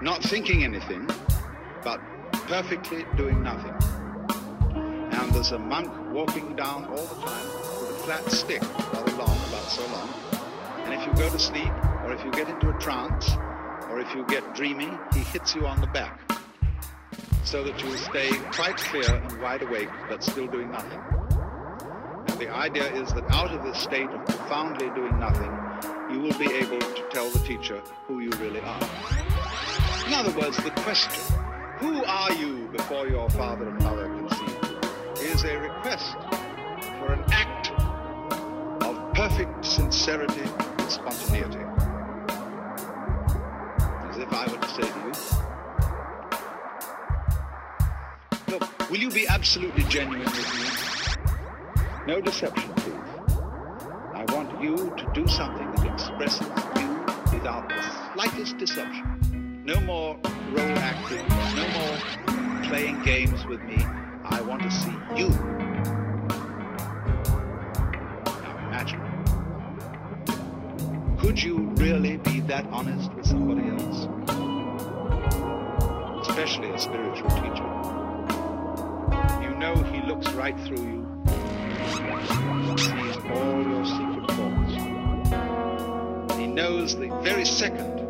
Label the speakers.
Speaker 1: not thinking anything, but perfectly doing nothing. And there's a monk walking down all the time with a flat stick, rather long, about so long. And if you go to sleep, or if you get into a trance, or if you get dreamy, he hits you on the back, so that you will stay quite clear and wide awake, but still doing nothing. And the idea is that out of this state of profoundly doing nothing, you will be able to tell the teacher who you really are. In other words, the question, who are you before your father and mother conceived you, is a request for an act of perfect sincerity and spontaneity. As if I were to say to you, look, will you be absolutely genuine with me? No deception, please. I want you to do something that expresses you without the slightest deception. No more role acting, no more playing games with me. I want to see you. Now imagine. Could you really be that honest with somebody else? Especially a spiritual teacher. You know he looks right through you. He sees all your secret thoughts. He knows the very second